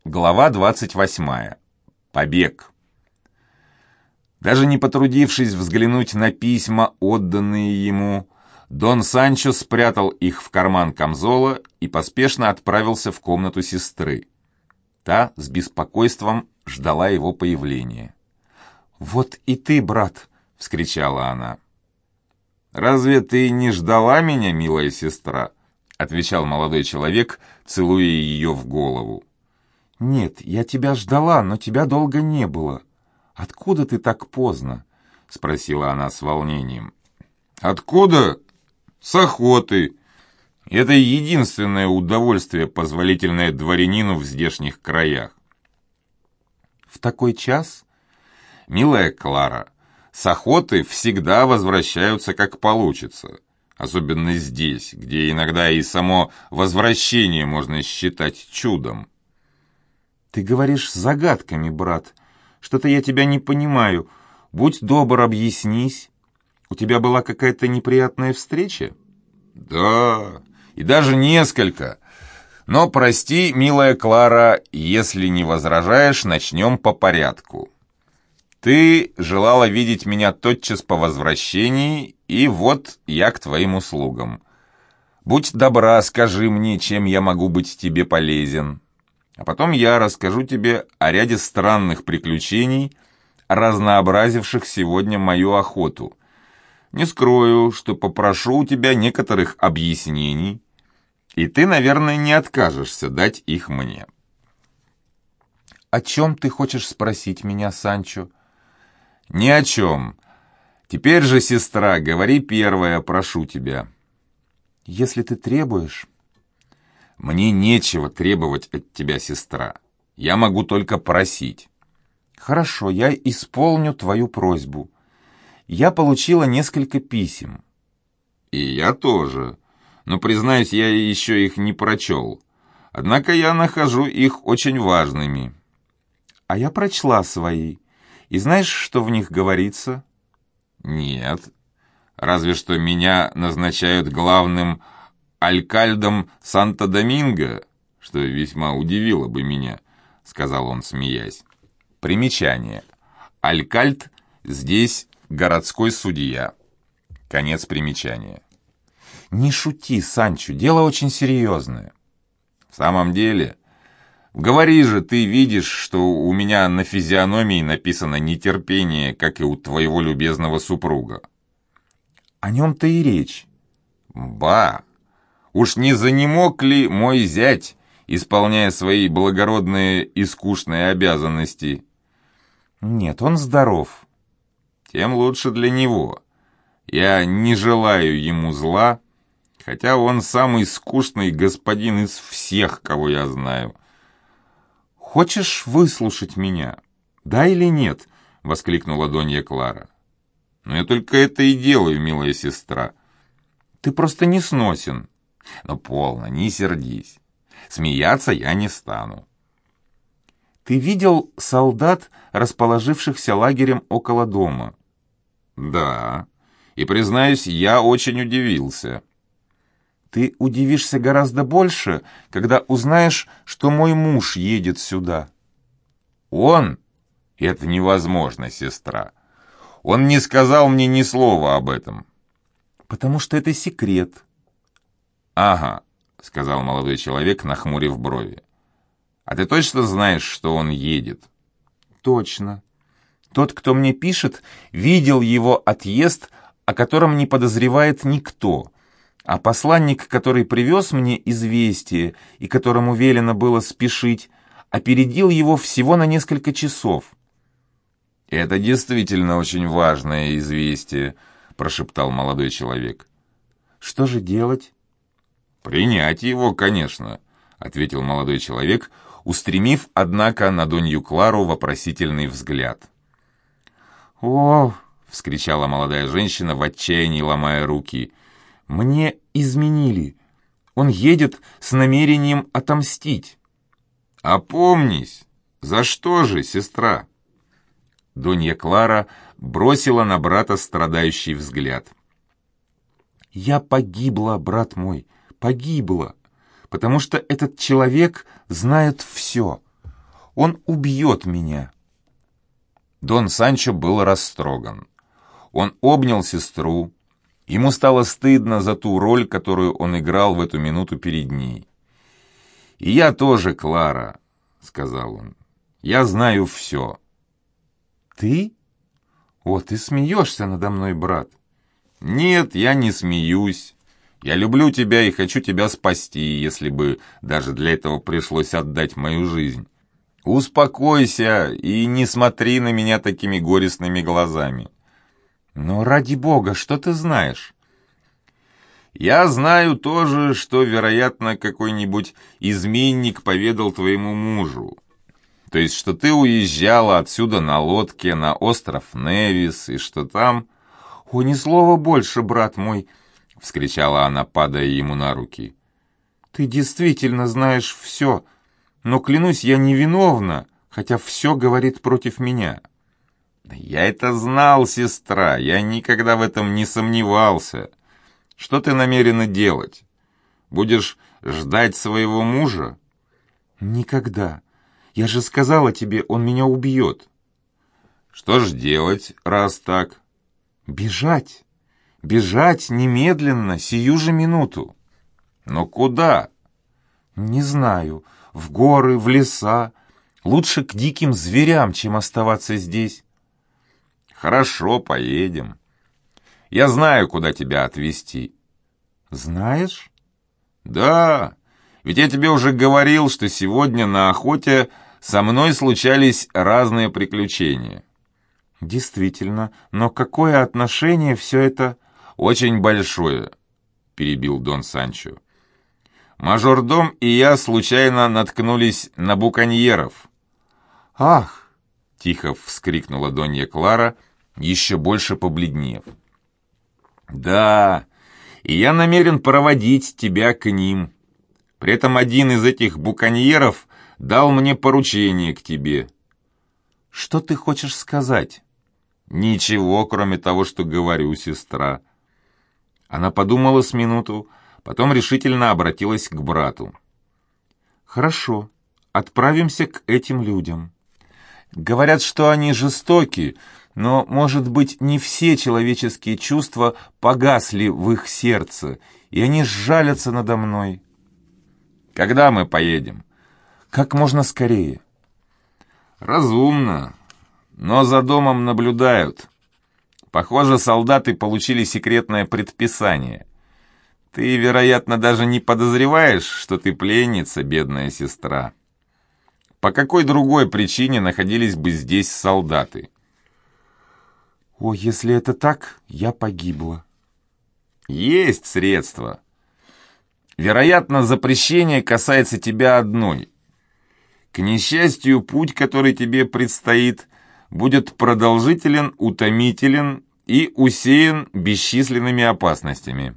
Глава 28. Побег. Даже не потрудившись взглянуть на письма, отданные ему, Дон Санчо спрятал их в карман камзола и поспешно отправился в комнату сестры. Та с беспокойством ждала его появления. «Вот и ты, брат!» — вскричала она. «Разве ты не ждала меня, милая сестра?» — отвечал молодой человек, целуя ее в голову. «Нет, я тебя ждала, но тебя долго не было. Откуда ты так поздно?» — спросила она с волнением. «Откуда? С охоты. Это единственное удовольствие, позволительное дворянину в здешних краях». «В такой час?» «Милая Клара, с охоты всегда возвращаются как получится, особенно здесь, где иногда и само возвращение можно считать чудом». «Ты говоришь загадками, брат. Что-то я тебя не понимаю. Будь добр, объяснись. У тебя была какая-то неприятная встреча?» «Да, и даже несколько. Но прости, милая Клара, если не возражаешь, начнем по порядку. Ты желала видеть меня тотчас по возвращении, и вот я к твоим услугам. Будь добра, скажи мне, чем я могу быть тебе полезен. А потом я расскажу тебе о ряде странных приключений, разнообразивших сегодня мою охоту. Не скрою, что попрошу у тебя некоторых объяснений, и ты, наверное, не откажешься дать их мне». «О чем ты хочешь спросить меня, Санчо?» «Ни о чем. Теперь же, сестра, говори первая, прошу тебя». «Если ты требуешь...» «Мне нечего требовать от тебя, сестра. Я могу только просить». «Хорошо, я исполню твою просьбу. Я получила несколько писем». «И я тоже. Но, признаюсь, я еще их не прочел. Однако я нахожу их очень важными». «А я прочла свои. И знаешь, что в них говорится?» «Нет. Разве что меня назначают главным алькальдом Санто-Доминго, что весьма удивило бы меня», — сказал он, смеясь. Примечание. Алькальд здесь городской судья. Конец примечания. «Не шути, Санчо, дело очень серьезное». «В самом деле? Говори же, ты видишь, что у меня на физиономии написано нетерпение, как и у твоего любезного супруга». «О нем-то и речь». «Ба! Уж не занемог ли мой зять, исполняя свои благородные и скучные обязанности?» «Нет, он здоров». «Тем лучше для него. Я не желаю ему зла, хотя он самый скучный господин из всех, кого я знаю». «Хочешь выслушать меня? Да или нет?» — воскликнула Донья Клара. «Но я только это и делаю, милая сестра». «Ты просто не сносен». «Но полно, не сердись. Смеяться я не стану». «Ты видел солдат, расположившихся лагерем около дома?» «Да, и, признаюсь, я очень удивился». «Ты удивишься гораздо больше, когда узнаешь, что мой муж едет сюда». «Он? Это невозможно, сестра. Он не сказал мне ни слова об этом». «Потому что это секрет». «Ага», — сказал молодой человек, нахмурив брови. «А ты точно знаешь, что он едет?» «Точно. Тот, кто мне пишет, видел его отъезд, о котором не подозревает никто, а посланник, который привез мне известие и которому велено было спешить, опередил его всего на несколько часов». «Это действительно очень важное известие», — прошептал молодой человек. «Что же делать?» «Принять его, конечно», — ответил молодой человек, устремив, однако, на Донью Клару вопросительный взгляд. «О!» — вскричала молодая женщина в отчаянии, ломая руки. «Мне изменили. Он едет с намерением отомстить». «Опомнись! За что же, сестра?» Донья Клара бросила на брата страдающий взгляд. «Я погибла, брат мой, погибла, потому что этот человек знает все. Он убьет меня». Дон Санчо был растроган. Он обнял сестру. Ему стало стыдно за ту роль, которую он играл в эту минуту перед ней. «И я тоже, Клара», — сказал он. «Я знаю все». «Ты? О, ты смеешься надо мной, брат». «Нет, я не смеюсь. Я люблю тебя и хочу тебя спасти, если бы даже для этого пришлось отдать мою жизнь. Успокойся и не смотри на меня такими горестными глазами». «Но ради бога, что ты знаешь?» «Я знаю тоже, что, вероятно, какой-нибудь изменник поведал твоему мужу. То есть, что ты уезжала отсюда на лодке на остров Невис, и что там...» «О, ни слова больше, брат мой!» — вскричала она, падая ему на руки. «Ты действительно знаешь все, но, клянусь, я невиновна, хотя все говорит против меня». «Я это знал, сестра, я никогда в этом не сомневался. Что ты намерена делать? Будешь ждать своего мужа?» «Никогда. Я же сказала тебе, он меня убьет». «Что ж делать, раз так?» «Бежать. Бежать немедленно, сию же минуту». «Но куда?» «Не знаю. В горы, в леса. Лучше к диким зверям, чем оставаться здесь». «Хорошо, поедем. Я знаю, куда тебя отвезти». «Знаешь?» «Да, ведь я тебе уже говорил, что сегодня на охоте со мной случались разные приключения». «Действительно, но какое отношение все это...» «Очень большое», — перебил Дон Санчо. «Мажордом и я случайно наткнулись на буконьеров». «Ах!» — тихо вскрикнула Донья Клара, еще больше побледнев. «Да, и я намерен проводить тебя к ним. При этом один из этих буконьеров дал мне поручение к тебе». «Что ты хочешь сказать?» «Ничего, кроме того, что говорю, сестра». Она подумала с минуту, потом решительно обратилась к брату. «Хорошо, отправимся к этим людям. Говорят, что они жестоки, но, может быть, не все человеческие чувства погасли в их сердце, и они сжалятся надо мной». «Когда мы поедем?» «Как можно скорее». «Разумно, но за домом наблюдают. Похоже, солдаты получили секретное предписание. Ты, вероятно, даже не подозреваешь, что ты пленница, бедная сестра. По какой другой причине находились бы здесь солдаты?» «О, если это так, я погибла». «Есть средства. Вероятно, запрещение касается тебя одной. К несчастью, путь, который тебе предстоит, будет продолжителен, утомителен и усеян бесчисленными опасностями».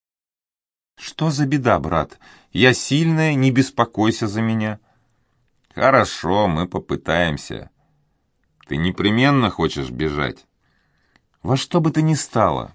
«Что за беда, брат? Я сильная, не беспокойся за меня». «Хорошо, мы попытаемся. Ты непременно хочешь бежать?» «Во что бы то ни стало».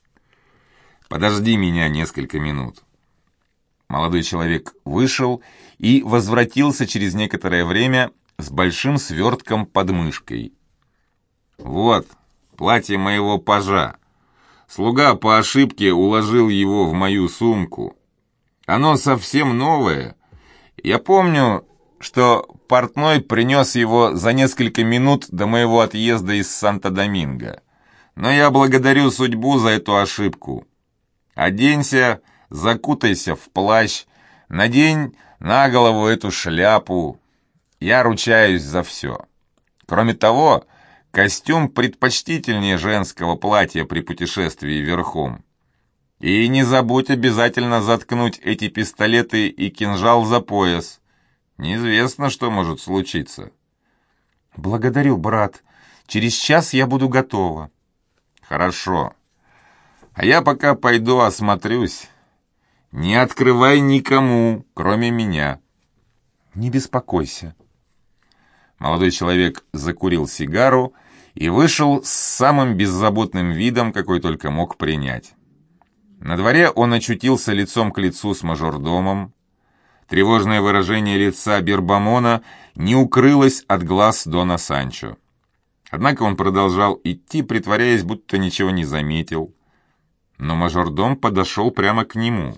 «Подожди меня несколько минут». Молодой человек вышел и возвратился через некоторое время с большим свертком под мышкой. «Вот, платье моего пажа. Слуга по ошибке уложил его в мою сумку. Оно совсем новое. Я помню, что портной принес его за несколько минут до моего отъезда из Санто-Доминго. Но я благодарю судьбу за эту ошибку. Оденься, закутайся в плащ, надень на голову эту шляпу. Я ручаюсь за все. Кроме того, костюм предпочтительнее женского платья при путешествии верхом. И не забудь обязательно заткнуть эти пистолеты и кинжал за пояс. Неизвестно, что может случиться». «Благодарю, брат. Через час я буду готова». «Хорошо. А я пока пойду осмотрюсь. Не открывай никому, кроме меня». «Не беспокойся». Молодой человек закурил сигару и вышел с самым беззаботным видом, какой только мог принять. На дворе он очутился лицом к лицу с мажордомом. Тревожное выражение лица Бербамона не укрылось от глаз Дона Санчо. Однако он продолжал идти, притворяясь, будто ничего не заметил. Но мажордом подошел прямо к нему.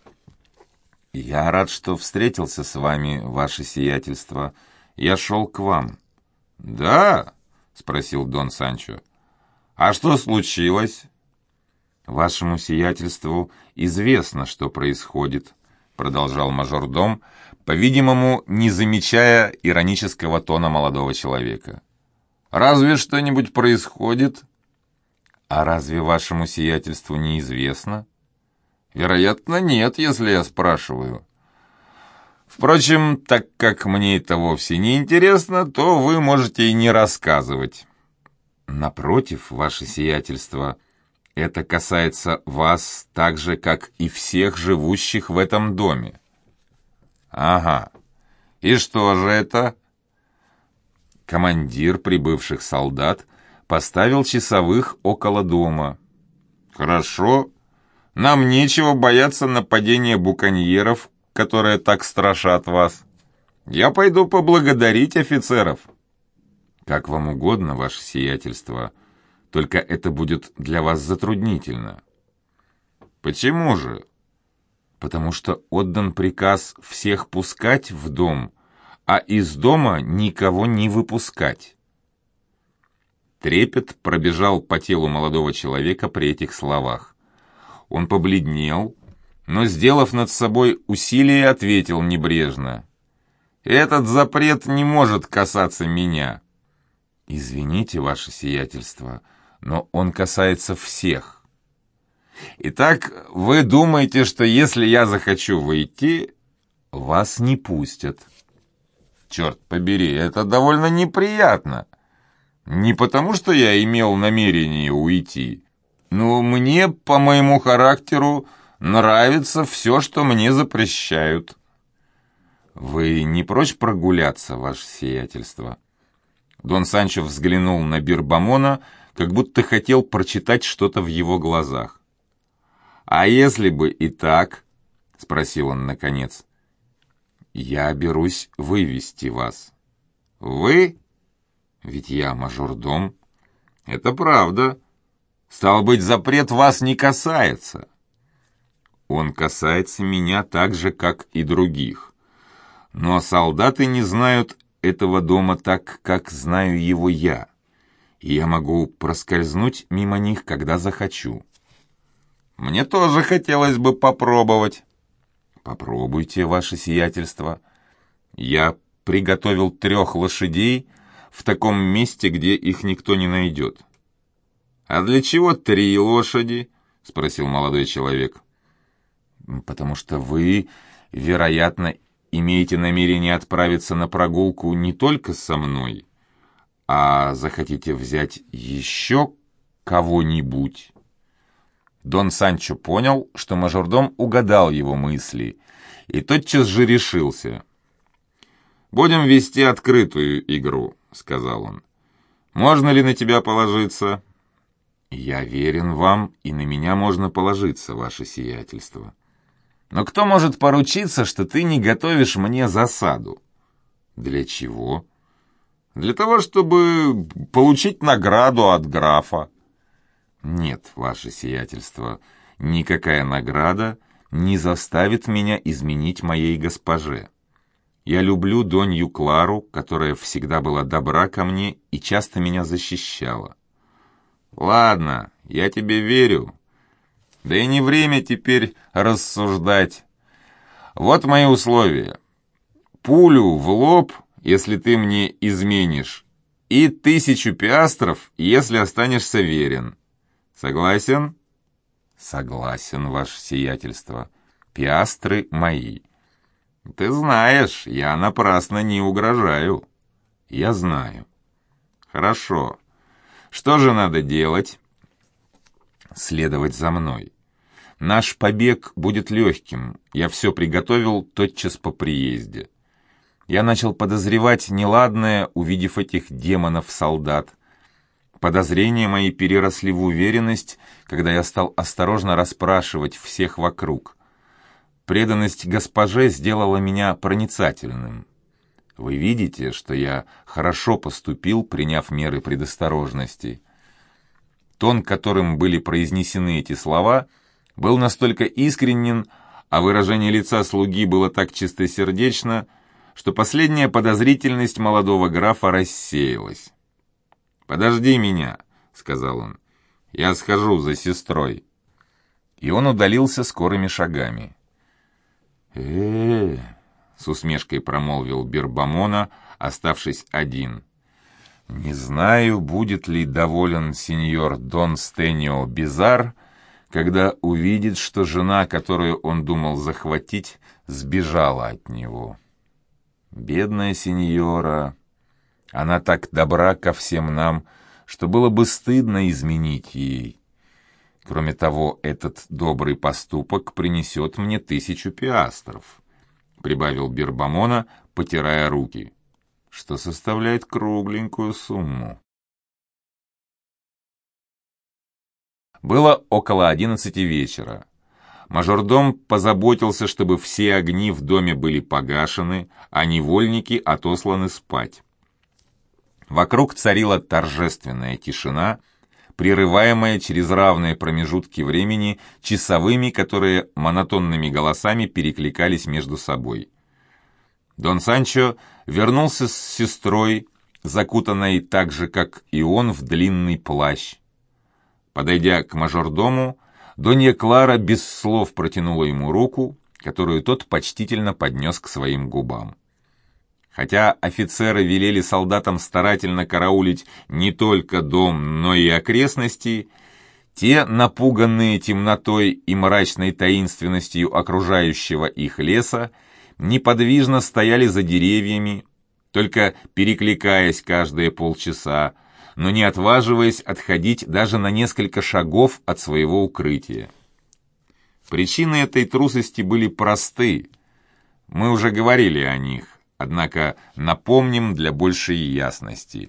«Я рад, что встретился с вами, ваше сиятельство. Я шел к вам». «Да?» — спросил Дон Санчо. «А что случилось?» «Вашему сиятельству известно, что происходит», — продолжал мажордом, по-видимому, не замечая иронического тона молодого человека. «Разве что-нибудь происходит?» «А разве вашему сиятельству неизвестно?» «Вероятно, нет, если я спрашиваю». «Впрочем, так как мне это вовсе не интересно, то вы можете и не рассказывать». «Напротив, ваше сиятельство, это касается вас так же, как и всех живущих в этом доме». «Ага. И что же это?» Командир прибывших солдат поставил часовых около дома. «Хорошо. Нам нечего бояться нападения буконьеров, которые так страшат вас. Я пойду поблагодарить офицеров». «Как вам угодно, ваше сиятельство, только это будет для вас затруднительно». «Почему же?» «Потому что отдан приказ всех пускать в дом, а из дома никого не выпускать». Трепет пробежал по телу молодого человека при этих словах. Он побледнел, но, сделав над собой усилие, ответил небрежно: «Этот запрет не может касаться меня». «Извините, ваше сиятельство, но он касается всех». «Итак, вы думаете, что если я захочу выйти, вас не пустят?» «Черт побери, это довольно неприятно. Не потому, что я имел намерение уйти, но мне, по моему характеру, нравится все, что мне запрещают». «Вы не прочь прогуляться, ваше сиятельство?» Дон Санчо взглянул на Бербамона, как будто хотел прочитать что-то в его глазах. «А если бы и так?» — спросил он наконец. «Я берусь вывести вас». «Вы? Ведь я мажордом». «Это правда. Стало быть, запрет вас не касается». «Он касается меня так же, как и других. Но солдаты не знают этого дома так, как знаю его я, и я могу проскользнуть мимо них, когда захочу». «Мне тоже хотелось бы попробовать». «Попробуйте, ваше сиятельство. Я приготовил 3 лошадей в таком месте, где их никто не найдет». «А для чего 3 лошади?» — спросил молодой человек. «Потому что вы, вероятно, имеете намерение отправиться на прогулку не только со мной, а захотите взять еще кого-нибудь». Дон Санчо понял, что мажордом угадал его мысли, и тотчас же решился. «Будем вести открытую игру», — сказал он. «Можно ли на тебя положиться?» «Я верен вам, и на меня можно положиться, ваше сиятельство». «Но кто может поручиться, что ты не готовишь мне засаду?» «Для чего?» «Для того, чтобы получить награду от графа». «Нет, ваше сиятельство, никакая награда не заставит меня изменить моей госпоже. Я люблю Донью Клару, которая всегда была добра ко мне и часто меня защищала». «Ладно, я тебе верю. Да и не время теперь рассуждать. Вот мои условия. Пулю в лоб, если ты мне изменишь, и 1000 пиастров, если останешься верен. Согласен?» «Согласен, ваше сиятельство. Пиастры мои». «Ты знаешь, я напрасно не угрожаю». «Я знаю». «Хорошо. Что же надо делать?» «Следовать за мной. Наш побег будет легким. Я все приготовил тотчас по приезде. Я начал подозревать неладное, увидев этих демонов-солдат. Подозрения мои переросли в уверенность, когда я стал осторожно расспрашивать всех вокруг. преданность госпоже сделала меня проницательным. Вы видите, что я хорошо поступил, приняв меры предосторожности». Тон, которым были произнесены эти слова, был настолько искренен, а выражение лица слуги было так чистосердечно, что последняя подозрительность молодого графа рассеялась. «Подожди меня», — сказал он, — «я схожу за сестрой». И он удалился скорыми шагами. С усмешкой промолвил Бирбамона, оставшись один. «Не знаю, будет ли доволен сеньор Дон Стенио Бизар, когда увидит, что жена, которую он думал захватить, сбежала от него. Бедная сеньора, она так добра ко всем нам, что было бы стыдно изменить ей. Кроме того, этот добрый поступок принесет мне 1000 пиастров», — прибавил Бирбамона, потирая руки, что составляет кругленькую сумму. Было около 11 вечера. Мажордом позаботился, чтобы все огни в доме были погашены, а невольники отосланы спать. Вокруг царила торжественная тишина, прерываемая через равные промежутки времени часовыми, которые монотонными голосами перекликались между собой. Дон Санчо вернулся с сестрой, закутанной так же, как и он, в длинный плащ. Подойдя к мажордому, Донья Клара без слов протянула ему руку, которую тот почтительно поднес к своим губам. Хотя офицеры велели солдатам старательно караулить не только дом, но и окрестности, те, напуганные темнотой и мрачной таинственностью окружающего их леса, неподвижно стояли за деревьями, только перекликаясь каждые полчаса, но не отваживаясь отходить даже на несколько шагов от своего укрытия. Причины этой трусости были просты. Мы уже говорили о них, однако напомним для большей ясности.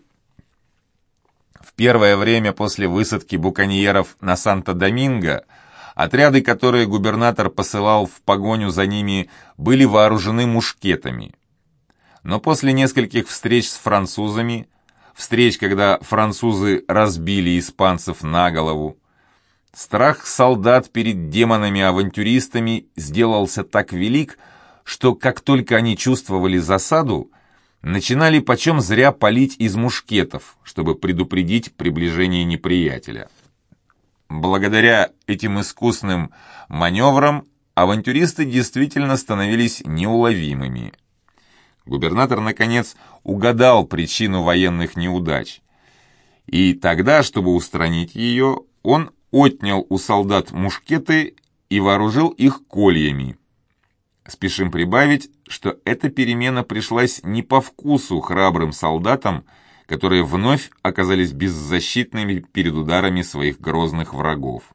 В первое время после высадки буконьеров на Санто-Доминго отряды, которые губернатор посылал в погоню за ними, были вооружены мушкетами. Но после нескольких встреч с французами, встреч, когда французы разбили испанцев на голову, страх солдат перед демонами-авантюристами сделался так велик, что как только они чувствовали засаду, начинали почем зря палить из мушкетов, чтобы предупредить приближение неприятеля. Благодаря этим искусным маневрам авантюристы действительно становились неуловимыми. Губернатор, наконец, угадал причину военных неудач, и тогда, чтобы устранить ее, он отнял у солдат мушкеты и вооружил их кольями. Спешим прибавить, что эта перемена пришлась не по вкусу храбрым солдатам, которые вновь оказались беззащитными перед ударами своих грозных врагов.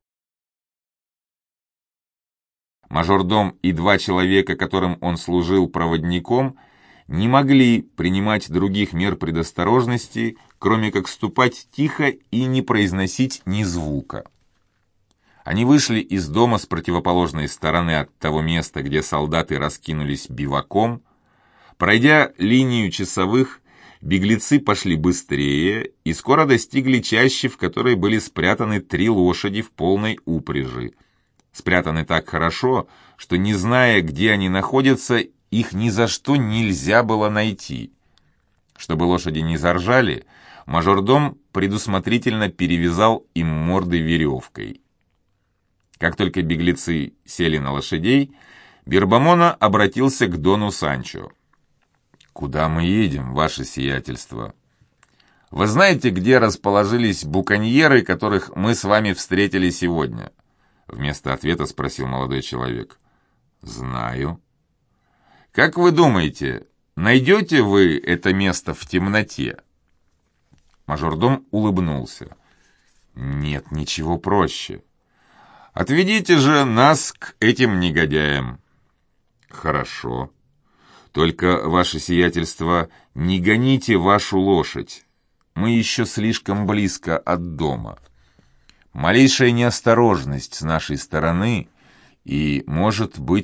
Мажордом и 2 человека, которым он служил проводником, не могли принимать других мер предосторожности, кроме как ступать тихо и не произносить ни звука. Они вышли из дома с противоположной стороны от того места, где солдаты раскинулись биваком. Пройдя линию часовых, беглецы пошли быстрее и скоро достигли чащи, в которой были спрятаны 3 лошади в полной упряжи. Спрятаны так хорошо, что, не зная, где они находятся, их ни за что нельзя было найти. Чтобы лошади не заржали, мажордом предусмотрительно перевязал им морды веревкой. Как только беглецы сели на лошадей, Бирбамона обратился к Дону Санчо. «Куда мы едем, ваше сиятельство? Вы знаете, где расположились буконьеры, которых мы с вами встретили сегодня?» Вместо ответа спросил молодой человек. «Знаю». «Как вы думаете, найдете вы это место в темноте?» Мажордом улыбнулся. «Нет, ничего проще. Отведите же нас к этим негодяям». «Хорошо. Только, ваше сиятельство, не гоните вашу лошадь. Мы еще слишком близко от дома. Малейшая неосторожность с нашей стороны, и, может быть,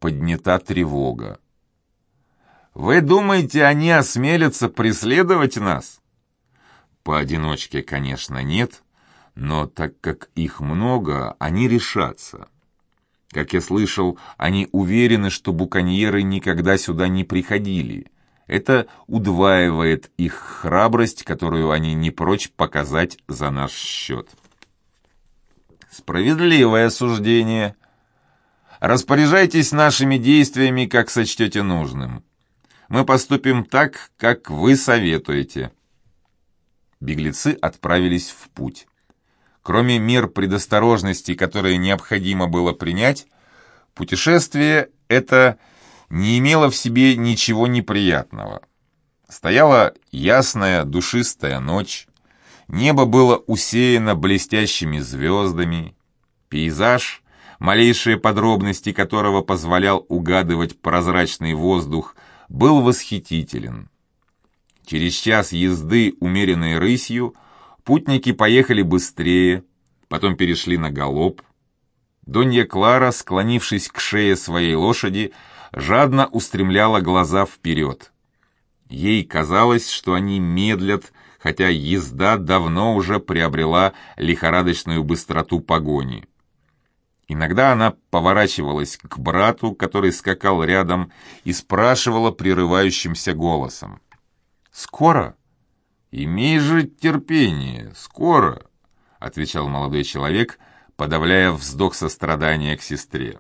поднята тревога. «Вы думаете, они осмелятся преследовать нас?» «Поодиночке, конечно, нет, но так как их много, они решатся. Как я слышал, они уверены, что буконьеры никогда сюда не приходили. Это удваивает их храбрость, которую они не прочь показать за наш счет». «Справедливое суждение. Распоряжайтесь нашими действиями, как сочтете нужным. Мы поступим так, как вы советуете». Беглецы отправились в путь. Кроме мер предосторожности, которые необходимо было принять, путешествие это не имело в себе ничего неприятного. Стояла ясная, душистая ночь, небо было усеяно блестящими звездами, пейзаж, малейшие подробности которого позволял угадывать прозрачный воздух, был восхитителен. Через час езды, умеренной рысью, путники поехали быстрее, потом перешли на галоп. Донья Клара, склонившись к шее своей лошади, жадно устремляла глаза вперед. Ей казалось, что они медлят, хотя езда давно уже приобрела лихорадочную быстроту погони. Иногда она поворачивалась к брату, который скакал рядом, и спрашивала прерывающимся голосом: «Скоро?» «Имей же терпение, скоро», — отвечал молодой человек, подавляя вздох сострадания к сестре.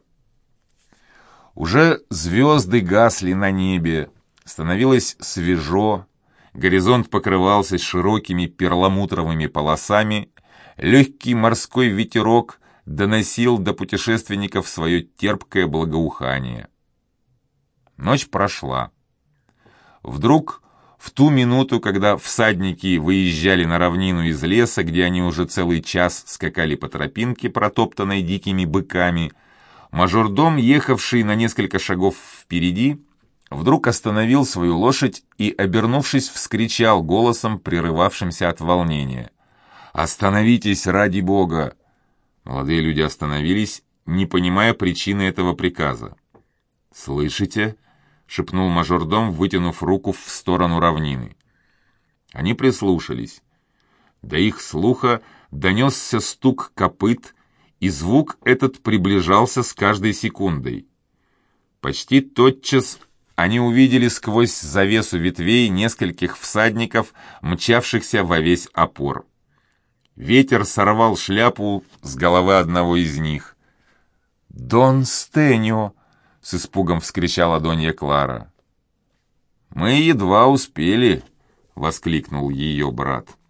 Уже звезды гасли на небе, становилось свежо, горизонт покрывался широкими перламутровыми полосами, легкий морской ветерок доносил до путешественников свое терпкое благоухание. Ночь прошла. Вдруг, в ту минуту, когда всадники выезжали на равнину из леса, где они уже целый час скакали по тропинке, протоптанной дикими быками, мажордом, ехавший на несколько шагов впереди, вдруг остановил свою лошадь и, обернувшись, вскричал голосом, прерывавшимся от волнения: «Остановитесь, ради Бога!» Молодые люди остановились, не понимая причины этого приказа. «Слышите?» — шепнул мажордом, вытянув руку в сторону равнины. Они прислушались. До их слуха донесся стук копыт, и звук этот приближался с каждой секундой. Почти тотчас они увидели сквозь завесу ветвей нескольких всадников, мчавшихся во весь опор. Ветер сорвал шляпу с головы одного из них. «Дон Стеньо!» — с испугом вскричала Донья Клара. «Мы едва успели!» — воскликнул ее брат.